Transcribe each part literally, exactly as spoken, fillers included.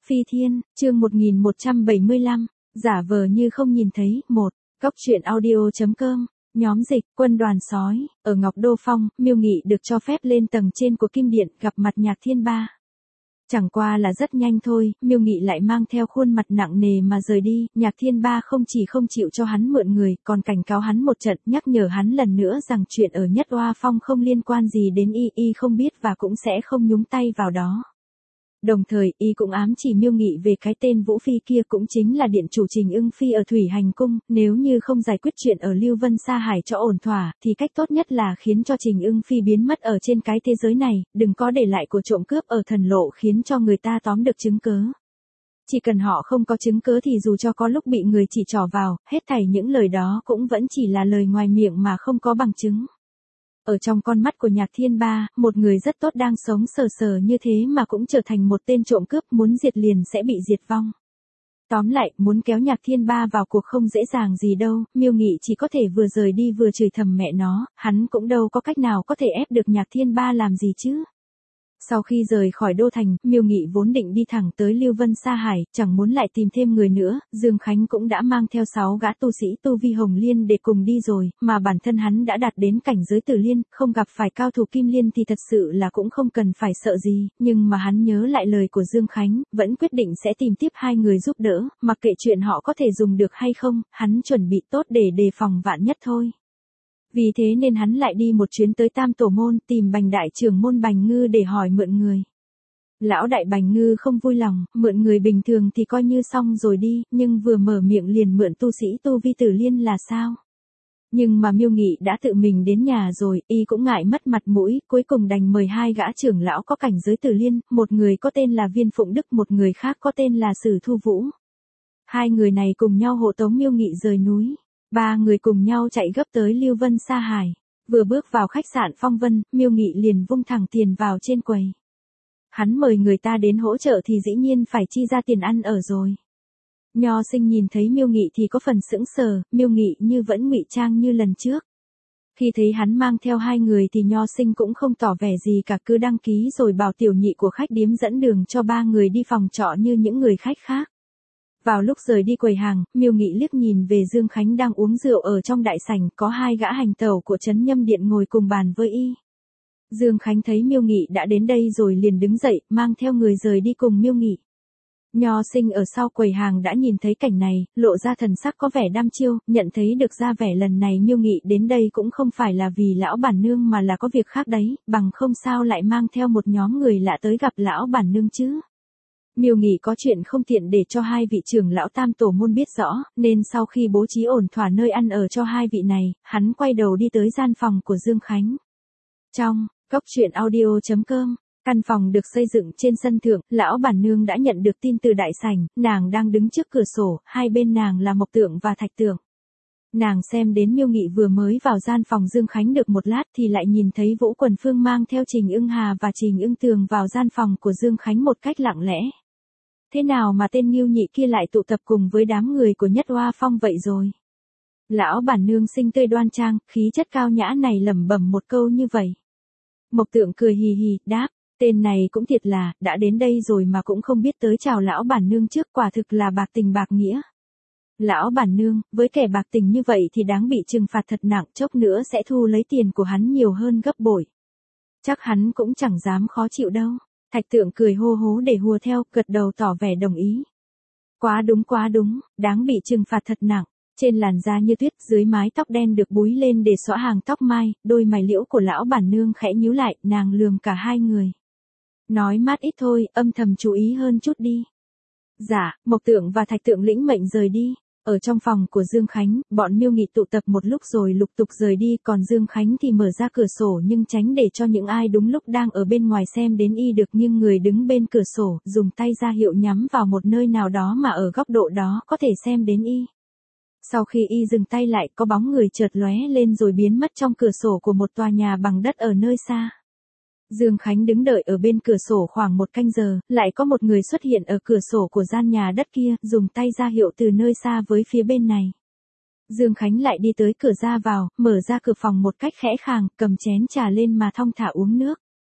Phi Thiên, chương một nghìn một trăm bảy mươi lăm, giả vờ như không nhìn thấy, một, Cóc truyện audio chấm com, nhóm dịch, quân đoàn sói, ở Ngọc Đô Phong, Miêu Nghị được cho phép lên tầng trên của Kim Điện, gặp mặt Nhạc Thiên Ba. Chẳng qua là rất nhanh thôi, Miêu Nghị lại mang theo khuôn mặt nặng nề mà rời đi, Nhạc Thiên Ba không chỉ không chịu cho hắn mượn người, còn cảnh cáo hắn một trận, nhắc nhở hắn lần nữa rằng chuyện ở Nhất Oa Phong không liên quan gì đến y, y không biết và cũng sẽ không nhúng tay vào đó. Đồng thời, y cũng ám chỉ Miêu Nghị về cái tên Vũ Phi kia cũng chính là điện chủ Trình Ưng Phi ở Thủy Hành Cung, nếu như không giải quyết chuyện ở Lưu Vân Sa Hải cho ổn thỏa, thì cách tốt nhất là khiến cho Trình Ưng Phi biến mất ở trên cái thế giới này, đừng có để lại của trộm cướp ở thần lộ khiến cho người ta tóm được chứng cớ. Chỉ cần họ không có chứng cớ thì dù cho có lúc bị người chỉ trỏ vào, hết thảy những lời đó cũng vẫn chỉ là lời ngoài miệng mà không có bằng chứng. Ở trong con mắt của Nhạc Thiên Ba, một người rất tốt đang sống sờ sờ như thế mà cũng trở thành một tên trộm cướp, muốn diệt liền sẽ bị diệt vong. Tóm lại, muốn kéo Nhạc Thiên Ba vào cuộc không dễ dàng gì đâu, Miêu Nghị chỉ có thể vừa rời đi vừa chửi thầm mẹ nó, hắn cũng đâu có cách nào có thể ép được Nhạc Thiên Ba làm gì chứ. Sau khi rời khỏi Đô Thành, Miêu Nghị vốn định đi thẳng tới Lưu Vân Sa Hải, chẳng muốn lại tìm thêm người nữa, Dương Khánh cũng đã mang theo sáu gã tu sĩ tu vi Hồng Liên để cùng đi rồi, mà bản thân hắn đã đạt đến cảnh giới Tử Liên, không gặp phải cao thủ Kim Liên thì thật sự là cũng không cần phải sợ gì, nhưng mà hắn nhớ lại lời của Dương Khánh, vẫn quyết định sẽ tìm tiếp hai người giúp đỡ, mặc kệ chuyện họ có thể dùng được hay không, hắn chuẩn bị tốt để đề phòng vạn nhất thôi. Vì thế nên hắn lại đi một chuyến tới Tam Tổ Môn tìm Bành đại trưởng môn Bành Ngư để hỏi mượn người. Lão đại Bành Ngư không vui lòng, mượn người bình thường thì coi như xong rồi đi, nhưng vừa mở miệng liền mượn tu sĩ tu vi Tử Liên là sao? Nhưng mà Miêu Nghị đã tự mình đến nhà rồi, y cũng ngại mất mặt mũi, cuối cùng đành mời hai gã trưởng lão có cảnh giới Tử Liên, một người có tên là Viên Phụng Đức, một người khác có tên là Sử Thu Vũ. Hai người này cùng nhau hộ tống Miêu Nghị rời núi. Ba người cùng nhau chạy gấp tới Lưu Vân Sa Hải. Vừa bước vào khách sạn Phong Vân, Miêu Nghị liền vung thẳng tiền vào trên quầy. Hắn mời người ta đến hỗ trợ thì dĩ nhiên phải chi ra tiền ăn ở rồi. Nho Sinh nhìn thấy Miêu Nghị thì có phần sững sờ, Miêu Nghị như vẫn ngụy trang như lần trước. Khi thấy hắn mang theo hai người thì Nho Sinh cũng không tỏ vẻ gì cả, cứ đăng ký rồi bảo tiểu nhị của khách điếm dẫn đường cho ba người đi phòng trọ như những người khách khác. Vào lúc rời đi quầy hàng, Miêu Nghị liếc nhìn về Dương Khánh đang uống rượu ở trong đại sảnh, có hai gã hành tẩu của Trấn Nhâm Điện ngồi cùng bàn với y. Dương Khánh thấy Miêu Nghị đã đến đây rồi liền đứng dậy, mang theo người rời đi cùng Miêu Nghị. Nho Sinh ở sau quầy hàng đã nhìn thấy cảnh này, lộ ra thần sắc có vẻ đăm chiêu, nhận thấy được ra vẻ lần này Miêu Nghị đến đây cũng không phải là vì lão bản nương mà là có việc khác đấy, bằng không sao lại mang theo một nhóm người lạ tới gặp lão bản nương chứ. Miêu Nghị có chuyện không tiện để cho hai vị trưởng lão Tam Tổ Môn biết rõ, nên sau khi bố trí ổn thỏa nơi ăn ở cho hai vị này, hắn quay đầu đi tới gian phòng của Dương Khánh. Trong, Cóc truyện audio chấm com, căn phòng được xây dựng trên sân thượng, lão bản nương đã nhận được tin từ đại sảnh, nàng đang đứng trước cửa sổ, hai bên nàng là Mộc Tượng và Thạch Tượng. Nàng xem đến Miêu Nghị vừa mới vào gian phòng Dương Khánh được một lát thì lại nhìn thấy Vũ Quần Phương mang theo Trình Ưng Hà và Trình Ưng Tường vào gian phòng của Dương Khánh một cách lặng lẽ. Thế nào mà tên Ngưu Nhị kia lại tụ tập cùng với đám người của Nhất Oa Phong vậy rồi? Lão bản nương xinh tươi đoan trang, khí chất cao nhã này lẩm bẩm một câu như vậy. Mộc Tượng cười hì hì, đáp, tên này cũng thiệt là, đã đến đây rồi mà cũng không biết tới chào lão bản nương trước, quả thực là bạc tình bạc nghĩa. Lão bản nương, với kẻ bạc tình như vậy thì đáng bị trừng phạt thật nặng, chốc nữa sẽ thu lấy tiền của hắn nhiều hơn gấp bội. Chắc hắn cũng chẳng dám khó chịu đâu. Thạch Tượng cười hô hố để hùa theo, gật đầu tỏ vẻ đồng ý. Quá đúng quá đúng, đáng bị trừng phạt thật nặng. Trên làn da như tuyết, dưới mái tóc đen được búi lên để xõa hàng tóc mai, đôi mày liễu của lão bản nương khẽ nhíu lại, nàng lườm cả hai người. Nói mát ít thôi, âm thầm chú ý hơn chút đi. Dạ, Mộc Tượng và Thạch Tượng lĩnh mệnh rời đi. Ở trong phòng của Dương Khánh, bọn Miêu Nghị tụ tập một lúc rồi lục tục rời đi, còn Dương Khánh thì mở ra cửa sổ nhưng tránh để cho những ai đúng lúc đang ở bên ngoài xem đến y được nghiêng người đứng bên cửa sổ, dùng tay ra hiệu nhắm vào một nơi nào đó mà ở góc độ đó có thể xem đến y. Sau khi y dừng tay lại, có bóng người chợt lóe lên rồi biến mất trong cửa sổ của một tòa nhà bằng đất ở nơi xa. Dương Khánh đứng đợi ở bên cửa sổ khoảng một canh giờ, lại có một người xuất hiện ở cửa sổ của gian nhà đất kia, dùng tay ra hiệu từ nơi xa với phía bên này. Dương Khánh lại đi tới cửa ra vào, mở ra cửa phòng một cách khẽ khàng, cầm chén trà lên mà thong thả uống nước.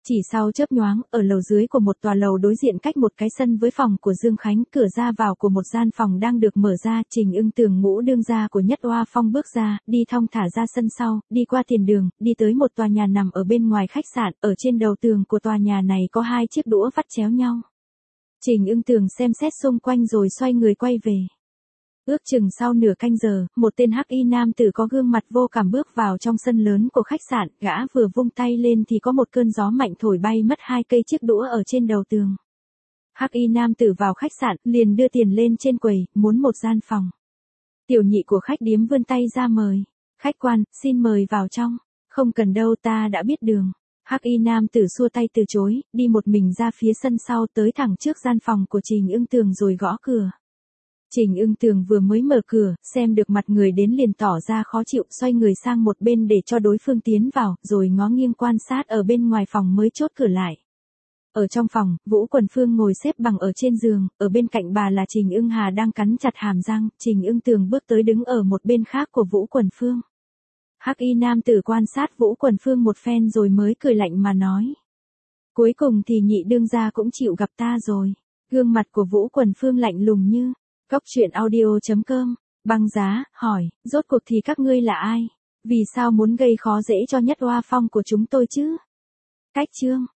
Chỉ sau chớp nhoáng, ở lầu dưới của một tòa lầu đối diện cách một cái sân với phòng của Dương Khánh, cửa ra vào của một gian phòng đang được mở ra, Trình Ưng Tường ngũ đương gia của Nhất Oa Phong bước ra, đi thong thả ra sân sau, đi qua tiền đường, đi tới một tòa nhà nằm ở bên ngoài khách sạn, ở trên đầu tường của tòa nhà này có hai chiếc đũa vắt chéo nhau. Trình Ưng Tường xem xét xung quanh rồi xoay người quay về. Ước chừng sau nửa canh giờ, một tên hắc y nam tử có gương mặt vô cảm bước vào trong sân lớn của khách sạn, gã vừa vung tay lên thì có một cơn gió mạnh thổi bay mất hai cây chiếc đũa ở trên đầu tường. Hắc y nam tử vào khách sạn, liền đưa tiền lên trên quầy, muốn một gian phòng. Tiểu nhị của khách điếm vươn tay ra mời. Khách quan, xin mời vào trong. Không cần đâu, ta đã biết đường. Hắc y nam tử xua tay từ chối, đi một mình ra phía sân sau tới thẳng trước gian phòng của Trình Ưng Tường rồi gõ cửa. Trình Ưng Tường vừa mới mở cửa, xem được mặt người đến liền tỏ ra khó chịu, xoay người sang một bên để cho đối phương tiến vào, rồi ngó nghiêng quan sát ở bên ngoài phòng mới chốt cửa lại. Ở trong phòng, Vũ Quần Phương ngồi xếp bằng ở trên giường, ở bên cạnh bà là Trình Ưng Hà đang cắn chặt hàm răng, Trình Ưng Tường bước tới đứng ở một bên khác của Vũ Quần Phương. Hắc y nam tử quan sát Vũ Quần Phương một phen rồi mới cười lạnh mà nói. Cuối cùng thì nhị đương gia cũng chịu gặp ta rồi. Gương mặt của Vũ Quần Phương lạnh lùng như. Cốc truyện audio chấm com, Băng Giá, hỏi, rốt cuộc thì các ngươi là ai? Vì sao muốn gây khó dễ cho Nhất Oa Phong của chúng tôi chứ? Cách chương